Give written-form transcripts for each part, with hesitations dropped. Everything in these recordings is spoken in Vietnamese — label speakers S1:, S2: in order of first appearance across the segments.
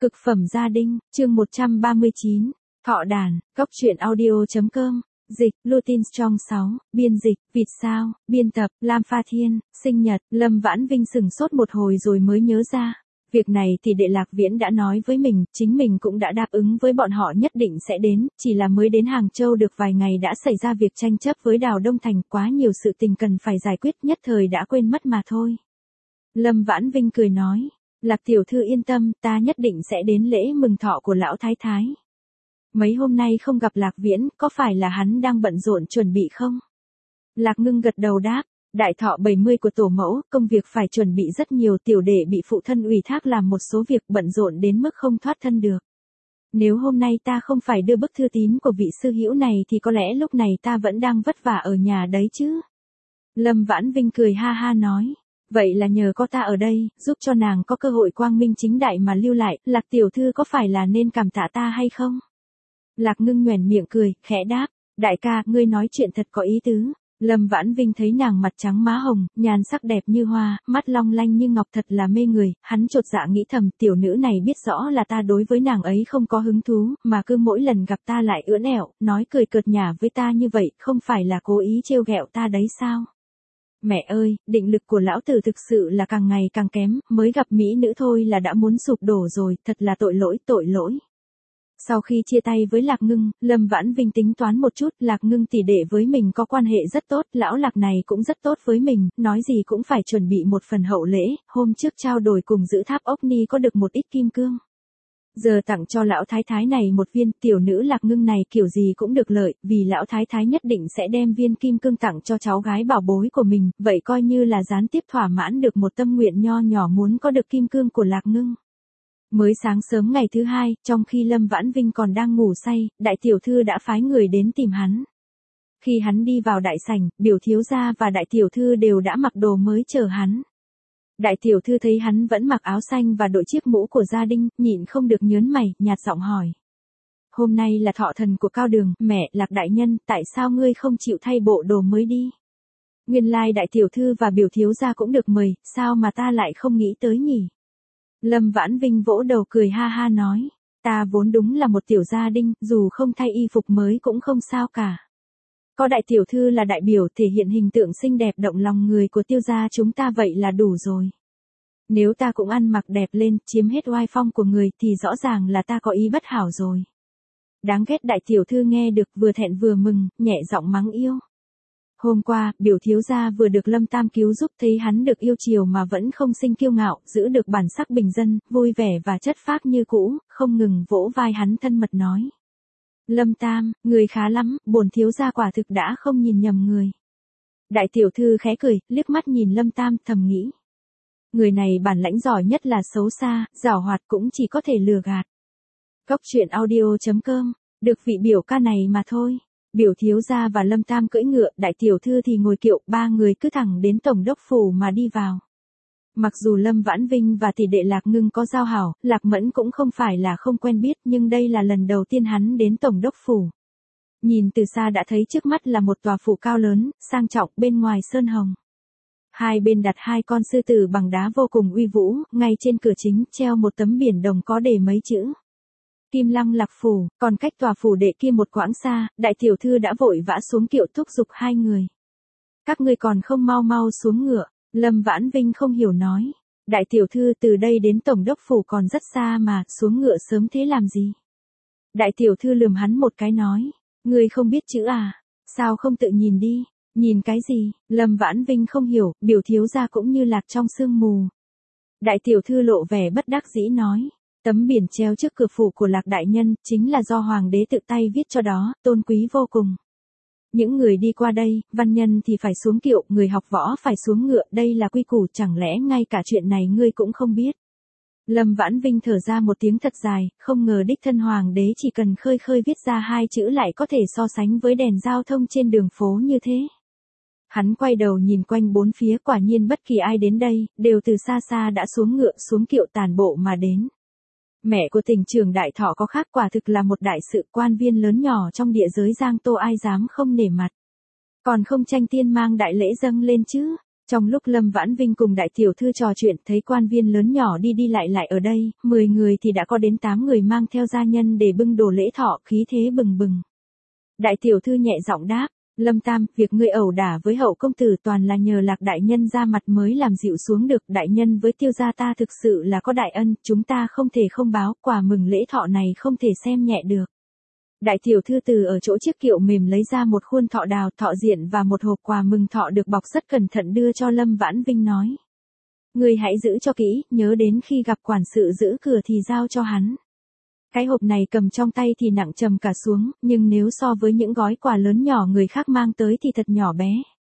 S1: Cực phẩm gia đình, chương 139, Thọ đàn, góc truyện audio.com, dịch, Lutin Strong 6, biên dịch, Vịt Sao, biên tập, Lam Pha Thiên, sinh nhật, Lâm Vãn Vinh sừng sốt một hồi rồi mới nhớ ra. Việc này thì Đệ Lạc Viễn đã nói với mình, chính mình cũng đã đáp ứng với bọn họ nhất định sẽ đến, chỉ là mới đến Hàng Châu được vài ngày đã xảy ra việc tranh chấp với Đào Đông Thành, quá nhiều sự tình cần phải giải quyết, nhất thời đã quên mất mà thôi. Lâm Vãn Vinh cười nói, Lạc tiểu thư yên tâm, ta nhất định sẽ đến lễ mừng thọ của lão thái thái. Mấy hôm nay không gặp Lạc Viễn, có phải là hắn đang bận rộn chuẩn bị không? Lạc Ngưng gật đầu đáp, đại thọ 70 của tổ mẫu, công việc phải chuẩn bị rất nhiều, tiểu đệ bị phụ thân ủy thác làm một số việc, bận rộn đến mức không thoát thân được. Nếu hôm nay ta không phải đưa bức thư tín của vị sư hữu này thì có lẽ lúc này ta vẫn đang vất vả ở nhà đấy chứ. Lâm Vãn Vinh cười ha ha nói, vậy là nhờ có ta ở đây, giúp cho nàng có cơ hội quang minh chính đại mà lưu lại, Lạc tiểu thư có phải là nên cảm tạ ta hay không? Lạc Ngưng nhoẻn miệng cười, khẽ đáp, đại ca, ngươi nói chuyện thật có ý tứ. Lâm Vãn Vinh thấy nàng mặt trắng má hồng, nhan sắc đẹp như hoa, mắt long lanh như ngọc, thật là mê người, hắn chột dạ nghĩ thầm, tiểu nữ này biết rõ là ta đối với nàng ấy không có hứng thú, mà cứ mỗi lần gặp ta lại ưỡn ẹo, nói cười cợt nhả với ta như vậy, không phải là cố ý trêu ghẹo ta đấy sao? Mẹ ơi, định lực của lão tử thực sự là càng ngày càng kém, mới gặp mỹ nữ thôi là đã muốn sụp đổ rồi, thật là tội lỗi, tội lỗi. Sau khi chia tay với Lạc Ngưng, Lâm Vãn Vinh tính toán một chút, Lạc Ngưng tỷ đệ với mình có quan hệ rất tốt, lão Lạc này cũng rất tốt với mình, nói gì cũng phải chuẩn bị một phần hậu lễ, hôm trước trao đổi cùng giữ tháp ốc ni có được một ít kim cương. Giờ tặng cho lão thái thái này một viên, tiểu nữ Lạc Ngưng này kiểu gì cũng được lợi, vì lão thái thái nhất định sẽ đem viên kim cương tặng cho cháu gái bảo bối của mình, vậy coi như là gián tiếp thỏa mãn được một tâm nguyện nho nhỏ muốn có được kim cương của Lạc Ngưng. Mới sáng sớm ngày thứ hai, trong khi Lâm Vãn Vinh còn đang ngủ say, đại tiểu thư đã phái người đến tìm hắn. Khi hắn đi vào đại sảnh, biểu thiếu gia và đại tiểu thư đều đã mặc đồ mới chờ hắn. Đại tiểu thư thấy hắn vẫn mặc áo xanh và đội chiếc mũ của gia đình, nhịn không được nhớn mày, nhạt giọng hỏi. Hôm nay là thọ thần của Cao Đường, mẹ, Lạc đại nhân, tại sao ngươi không chịu thay bộ đồ mới đi? Nguyên lai đại tiểu thư và biểu thiếu gia cũng được mời, sao mà ta lại không nghĩ tới nhỉ? Lâm Vãn Vinh vỗ đầu cười ha ha nói, ta vốn đúng là một tiểu gia đình, dù không thay y phục mới cũng không sao cả. Có đại tiểu thư là đại biểu thể hiện hình tượng xinh đẹp động lòng người của tiêu gia chúng ta vậy là đủ rồi. Nếu ta cũng ăn mặc đẹp lên, chiếm hết oai phong của người thì rõ ràng là ta có ý bất hảo rồi. Đáng ghét, đại tiểu thư nghe được vừa thẹn vừa mừng, nhẹ giọng mắng yêu. Hôm qua, biểu thiếu gia vừa được Lâm Tam cứu giúp, thấy hắn được yêu chiều mà vẫn không sinh kiêu ngạo, giữ được bản sắc bình dân, vui vẻ và chất phác như cũ, không ngừng vỗ vai hắn thân mật nói. Lâm Tam, người khá lắm, bổn thiếu gia quả thực đã không nhìn nhầm người. Đại tiểu thư khẽ cười, liếc mắt nhìn Lâm Tam, thầm nghĩ. Người này bản lãnh giỏi nhất là xấu xa, giảo hoạt cũng chỉ có thể lừa gạt. Góc truyện audio.com, được vị biểu ca này mà thôi. Biểu thiếu gia và Lâm Tam cưỡi ngựa, đại tiểu thư thì ngồi kiệu, ba người cứ thẳng đến tổng đốc phủ mà đi vào. Mặc dù Lâm Vãn Vinh và tỷ đệ Lạc Ngưng có giao hảo, Lạc Mẫn cũng không phải là không quen biết, nhưng đây là lần đầu tiên hắn đến tổng đốc phủ. Nhìn từ xa đã thấy trước mắt là một tòa phủ cao lớn, sang trọng, bên ngoài sơn hồng. Hai bên đặt hai con sư tử bằng đá vô cùng uy vũ, ngay trên cửa chính treo một tấm biển đồng có đề mấy chữ. Kim Lăng Lạc phủ, còn cách tòa phủ đệ kia một quãng xa, đại tiểu thư đã vội vã xuống kiệu thúc giục hai người. Các ngươi còn không mau mau xuống ngựa, Lâm Vãn Vinh không hiểu nói. Đại tiểu thư, từ đây đến tổng đốc phủ còn rất xa mà, xuống ngựa sớm thế làm gì? Đại tiểu thư lườm hắn một cái nói, ngươi không biết chữ à, sao không tự nhìn đi, nhìn cái gì? Lâm Vãn Vinh không hiểu, biểu thiếu gia cũng như lạc trong sương mù. Đại tiểu thư lộ vẻ bất đắc dĩ nói. Tấm biển treo trước cửa phủ của Lạc đại nhân, chính là do hoàng đế tự tay viết cho đó, tôn quý vô cùng. Những người đi qua đây, văn nhân thì phải xuống kiệu, người học võ phải xuống ngựa, đây là quy củ, chẳng lẽ ngay cả chuyện này ngươi cũng không biết. Lâm Vãn Vinh thở ra một tiếng thật dài, không ngờ đích thân hoàng đế chỉ cần khơi khơi viết ra hai chữ lại có thể so sánh với đèn giao thông trên đường phố như thế. Hắn quay đầu nhìn quanh bốn phía, quả nhiên bất kỳ ai đến đây, đều từ xa xa đã xuống ngựa xuống kiệu tàn bộ mà đến. Mẹ của tỉnh trưởng Đại Thọ có khác, quả thực là một đại sự, quan viên lớn nhỏ trong địa giới Giang Tô ai dám không nể mặt. Còn không tranh tiên mang đại lễ dâng lên chứ. Trong lúc Lâm Vãn Vinh cùng đại tiểu thư trò chuyện thấy quan viên lớn nhỏ đi đi lại lại ở đây, 10 người thì đã có đến 8 người mang theo gia nhân để bưng đồ lễ thọ khí thế bừng bừng. Đại tiểu thư nhẹ giọng đáp, Lâm Tam, việc ngươi ẩu đả với hậu công tử toàn là nhờ Lạc đại nhân ra mặt mới làm dịu xuống được, đại nhân với Tiêu gia ta thực sự là có đại ân, chúng ta không thể không báo, quà mừng lễ thọ này không thể xem nhẹ được. Đại tiểu thư từ ở chỗ chiếc kiệu mềm lấy ra một khuôn thọ đào, thọ diện và một hộp quà mừng thọ được bọc rất cẩn thận đưa cho Lâm Vãn Vinh nói. Ngươi hãy giữ cho kỹ, nhớ đến khi gặp quản sự giữ cửa thì giao cho hắn. Cái hộp này cầm trong tay thì nặng trầm cả xuống, nhưng nếu so với những gói quà lớn nhỏ người khác mang tới thì thật nhỏ bé.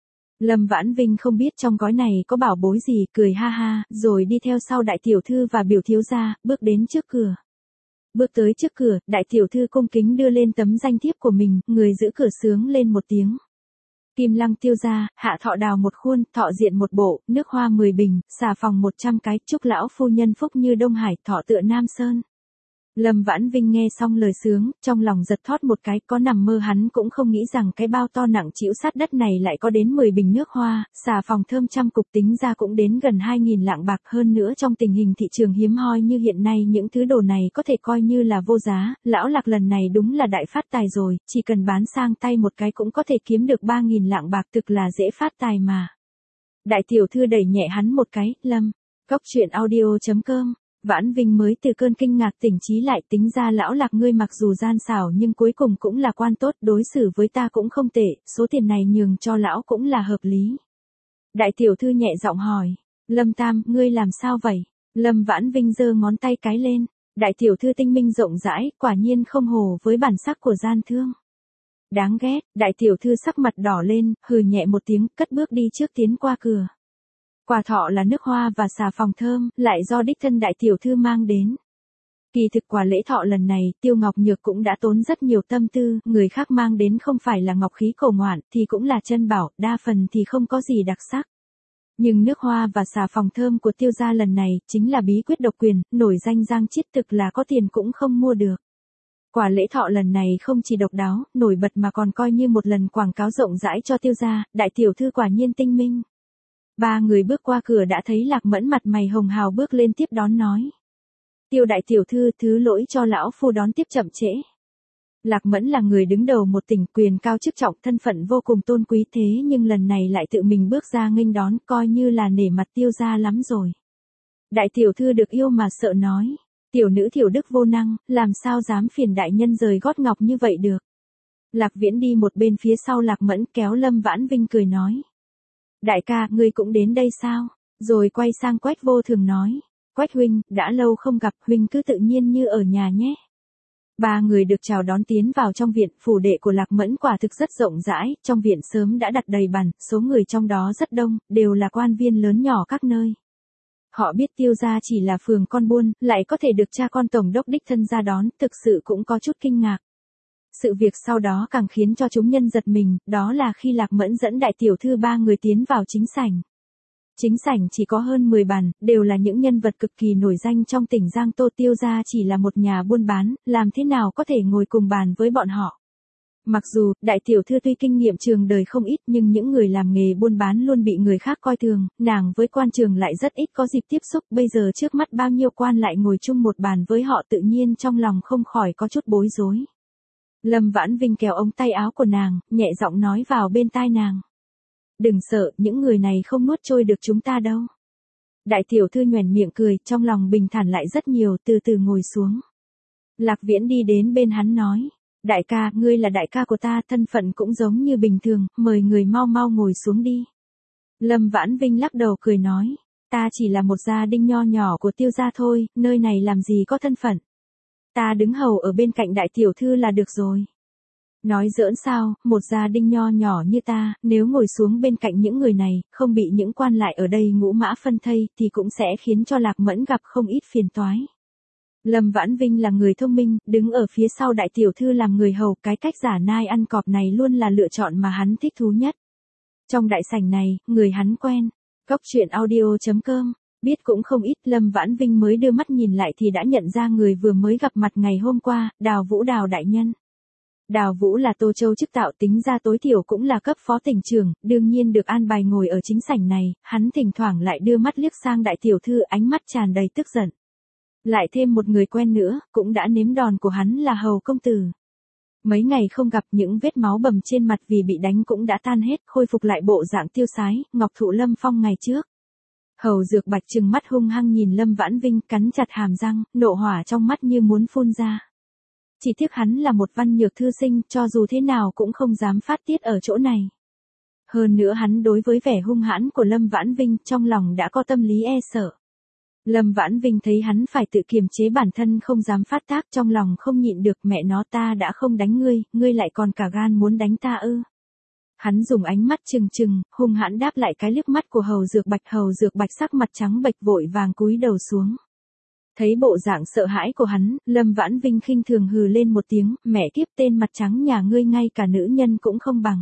S1: Lâm Vãn Vinh không biết trong gói này có bảo bối gì, cười ha ha, rồi đi theo sau đại tiểu thư và biểu thiếu gia, bước đến trước cửa. Bước tới trước cửa, đại tiểu thư cung kính đưa lên tấm danh thiếp của mình, người giữ cửa sướng lên một tiếng. Kim Lăng Tiêu gia, hạ thọ đào một khuôn, thọ diện một bộ, nước hoa 10 bình, xà phòng 100 cái, chúc lão phu nhân phúc như Đông Hải, thọ tựa Nam Sơn. Lâm Vãn Vinh nghe xong lời sướng, trong lòng giật thót một cái, có nằm mơ hắn cũng không nghĩ rằng cái bao to nặng trĩu sát đất này lại có đến 10 bình nước hoa, xà phòng thơm trăm cục, tính ra cũng đến gần 2.000 lạng bạc. Hơn nữa trong tình hình thị trường hiếm hoi như hiện nay những thứ đồ này có thể coi như là vô giá, lão Lạc lần này đúng là đại phát tài rồi, chỉ cần bán sang tay một cái cũng có thể kiếm được 3.000 lạng bạc, thực là dễ phát tài mà. Đại tiểu thư đẩy nhẹ hắn một cái, Lâm, Góc Truyện Audio.com. Vãn Vinh mới từ cơn kinh ngạc tỉnh trí lại, tính ra lão Lạc ngươi mặc dù gian xảo nhưng cuối cùng cũng là quan tốt, đối xử với ta cũng không tệ, số tiền này nhường cho lão cũng là hợp lý. Đại tiểu thư nhẹ giọng hỏi, Lâm Tam, ngươi làm sao vậy? Lâm Vãn Vinh giơ ngón tay cái lên, đại tiểu thư tinh minh rộng rãi, quả nhiên không hồ với bản sắc của gian thương. Đáng ghét, đại tiểu thư sắc mặt đỏ lên, hừ nhẹ một tiếng, cất bước đi trước tiến qua cửa. Quà thọ là nước hoa và xà phòng thơm, lại do đích thân đại tiểu thư mang đến. Kỳ thực quà lễ thọ lần này, Tiêu Ngọc Nhược cũng đã tốn rất nhiều tâm tư, người khác mang đến không phải là ngọc khí cổ ngoạn, thì cũng là chân bảo, đa phần thì không có gì đặc sắc. Nhưng nước hoa và xà phòng thơm của Tiêu gia lần này, chính là bí quyết độc quyền, nổi danh Giang Chiết, thực là có tiền cũng không mua được. Quà lễ thọ lần này không chỉ độc đáo, nổi bật mà còn coi như một lần quảng cáo rộng rãi cho Tiêu gia, đại tiểu thư quả nhiên tinh minh. Ba người bước qua cửa đã thấy Lạc Mẫn mặt mày hồng hào bước lên tiếp đón nói. Tiêu đại tiểu thư, thứ lỗi cho lão phu đón tiếp chậm trễ. Lạc Mẫn là người đứng đầu một tỉnh, quyền cao chức trọng, thân phận vô cùng tôn quý, thế nhưng lần này lại tự mình bước ra nghênh đón, coi như là nể mặt Tiêu gia lắm rồi. Đại tiểu thư được yêu mà sợ nói. Tiểu nữ thiểu đức vô năng, làm sao dám phiền đại nhân rời gót ngọc như vậy được. Lạc Viễn đi một bên phía sau Lạc Mẫn kéo Lâm Vãn Vinh cười nói. Đại ca, ngươi cũng đến đây sao? Rồi quay sang Quách Vô Thường nói. Quách huynh, đã lâu không gặp, huynh cứ tự nhiên như ở nhà nhé. Ba người được chào đón tiến vào trong viện, phủ đệ của Lạc Mẫn quả thực rất rộng rãi, trong viện sớm đã đặt đầy bàn, số người trong đó rất đông, đều là quan viên lớn nhỏ các nơi. Họ biết Tiêu gia chỉ là phường con buôn, lại có thể được cha con tổng đốc đích thân ra đón, thực sự cũng có chút kinh ngạc. Sự việc sau đó càng khiến cho chúng nhân giật mình, đó là khi Lạc Mẫn dẫn đại tiểu thư ba người tiến vào chính sảnh. Chính sảnh chỉ có hơn 10 bàn, đều là những nhân vật cực kỳ nổi danh trong tỉnh Giang Tô. Tiêu gia chỉ là một nhà buôn bán, làm thế nào có thể ngồi cùng bàn với bọn họ. Mặc dù, đại tiểu thư tuy kinh nghiệm trường đời không ít nhưng những người làm nghề buôn bán luôn bị người khác coi thường, nàng với quan trường lại rất ít có dịp tiếp xúc, bây giờ trước mắt bao nhiêu quan lại ngồi chung một bàn với họ tự nhiên trong lòng không khỏi có chút bối rối. Lâm Vãn Vinh kéo ống tay áo của nàng, nhẹ giọng nói vào bên tai nàng. Đừng sợ, những người này không nuốt trôi được chúng ta đâu. Đại tiểu thư nhoẻn miệng cười, trong lòng bình thản lại rất nhiều, từ từ ngồi xuống. Lạc Viễn đi đến bên hắn nói. Đại ca, ngươi là đại ca của ta, thân phận cũng giống như bình thường, mời người mau mau ngồi xuống đi. Lâm Vãn Vinh lắc đầu cười nói. Ta chỉ là một gia đình nho nhỏ của Tiêu gia thôi, nơi này làm gì có thân phận. Ta đứng hầu ở bên cạnh đại tiểu thư là được rồi. Nói giỡn sao, một gia đình nho nhỏ như ta, nếu ngồi xuống bên cạnh những người này, không bị những quan lại ở đây ngũ mã phân thây, thì cũng sẽ khiến cho Lạc Mẫn gặp không ít phiền toái. Lâm Vãn Vinh là người thông minh, đứng ở phía sau đại tiểu thư làm người hầu, cái cách giả nai ăn cọp này luôn là lựa chọn mà hắn thích thú nhất. Trong đại sảnh này, người hắn quen. Góc Truyện Audio.com. Biết cũng không ít, Lâm Vãn Vinh mới đưa mắt nhìn lại thì đã nhận ra người vừa mới gặp mặt ngày hôm qua, Đào Vũ Đào đại nhân. Đào Vũ là Tô Châu chức tạo, tính ra tối thiểu cũng là cấp phó tỉnh trưởng, đương nhiên được an bài ngồi ở chính sảnh này, hắn thỉnh thoảng lại đưa mắt liếc sang đại tiểu thư, ánh mắt tràn đầy tức giận. Lại thêm một người quen nữa, cũng đã nếm đòn của hắn là Hầu công tử. Mấy ngày không gặp, những vết máu bầm trên mặt vì bị đánh cũng đã tan hết, khôi phục lại bộ dạng tiêu sái, ngọc thụ lâm phong ngày trước. Hầu Dược Bạch trừng mắt hung hăng nhìn Lâm Vãn Vinh, cắn chặt hàm răng, nộ hỏa trong mắt như muốn phun ra. Chỉ tiếc hắn là một văn nhược thư sinh, cho dù thế nào cũng không dám phát tiết ở chỗ này. Hơn nữa hắn đối với vẻ hung hãn của Lâm Vãn Vinh, trong lòng đã có tâm lý e sợ. Lâm Vãn Vinh thấy hắn phải tự kiềm chế bản thân không dám phát tác, trong lòng không nhịn được, mẹ nó, ta đã không đánh ngươi, ngươi lại còn cả gan muốn đánh ta ư? Hắn dùng ánh mắt trừng trừng, hung hãn đáp lại cái liếc mắt của Hầu Dược Bạch sắc mặt trắng bệch vội vàng cúi đầu xuống. Thấy bộ dạng sợ hãi của hắn, Lâm Vãn Vinh khinh thường hừ lên một tiếng, mẹ kiếp, tên mặt trắng nhà ngươi ngay cả nữ nhân cũng không bằng.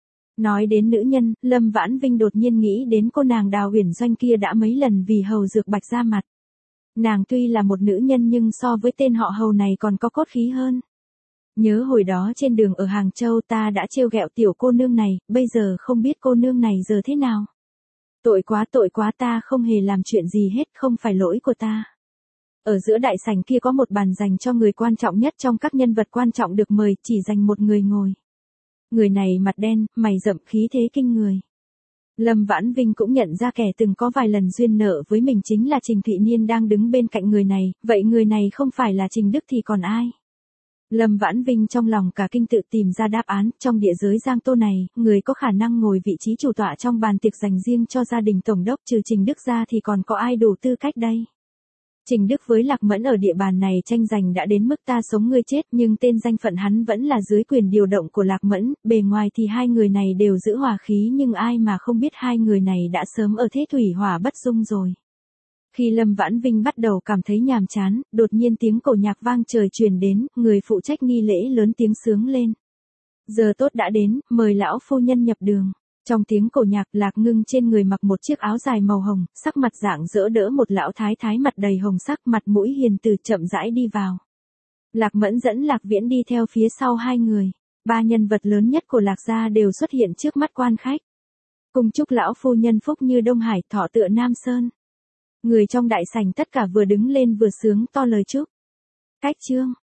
S1: Nói đến nữ nhân, Lâm Vãn Vinh đột nhiên nghĩ đến cô nàng Đào Uyển Doanh kia đã mấy lần vì Hầu Dược Bạch ra mặt. Nàng tuy là một nữ nhân nhưng so với tên họ Hầu này còn có cốt khí hơn. Nhớ hồi đó trên đường ở Hàng Châu ta đã trêu ghẹo tiểu cô nương này, bây giờ không biết cô nương này giờ thế nào. Tội quá, ta không hề làm chuyện gì hết, không phải lỗi của ta. Ở giữa đại sảnh kia có một bàn dành cho người quan trọng nhất trong các nhân vật quan trọng được mời, chỉ dành một người ngồi. Người này mặt đen, mày rậm, khí thế kinh người. Lâm Vãn Vinh cũng nhận ra kẻ từng có vài lần duyên nợ với mình chính là Trình Thụy Niên đang đứng bên cạnh người này, vậy người này không phải là Trình Đức thì còn ai? Lâm Vãn Vinh trong lòng cả kinh, tự tìm ra đáp án, trong địa giới Giang Tô này, người có khả năng ngồi vị trí chủ tọa trong bàn tiệc dành riêng cho gia đình tổng đốc trừ Trình Đức ra thì còn có ai đủ tư cách đây? Trình Đức với Lạc Mẫn ở địa bàn này tranh giành đã đến mức ta sống ngươi chết, nhưng tên danh phận hắn vẫn là dưới quyền điều động của Lạc Mẫn, bề ngoài thì hai người này đều giữ hòa khí nhưng ai mà không biết hai người này đã sớm ở thế thủy hỏa bất dung rồi. Khi Lâm Vãn Vinh bắt đầu cảm thấy nhàm chán, đột nhiên tiếng cổ nhạc vang trời truyền đến, người phụ trách nghi lễ lớn tiếng sướng lên. Giờ tốt đã đến, mời lão phu nhân nhập đường. Trong tiếng cổ nhạc, Lạc Ngưng trên người mặc một chiếc áo dài màu hồng, sắc mặt rạng rỡ đỡ một lão thái thái mặt đầy hồng sắc, mặt mũi hiền từ chậm rãi đi vào. Lạc Mẫn dẫn Lạc Viễn đi theo phía sau hai người. Ba nhân vật lớn nhất của Lạc gia đều xuất hiện trước mắt quan khách. Cùng chúc lão phu nhân phúc như Đông Hải, thọ tựa Nam Sơn. Người trong đại sảnh tất cả vừa đứng lên vừa sướng to lời chúc. Cách chương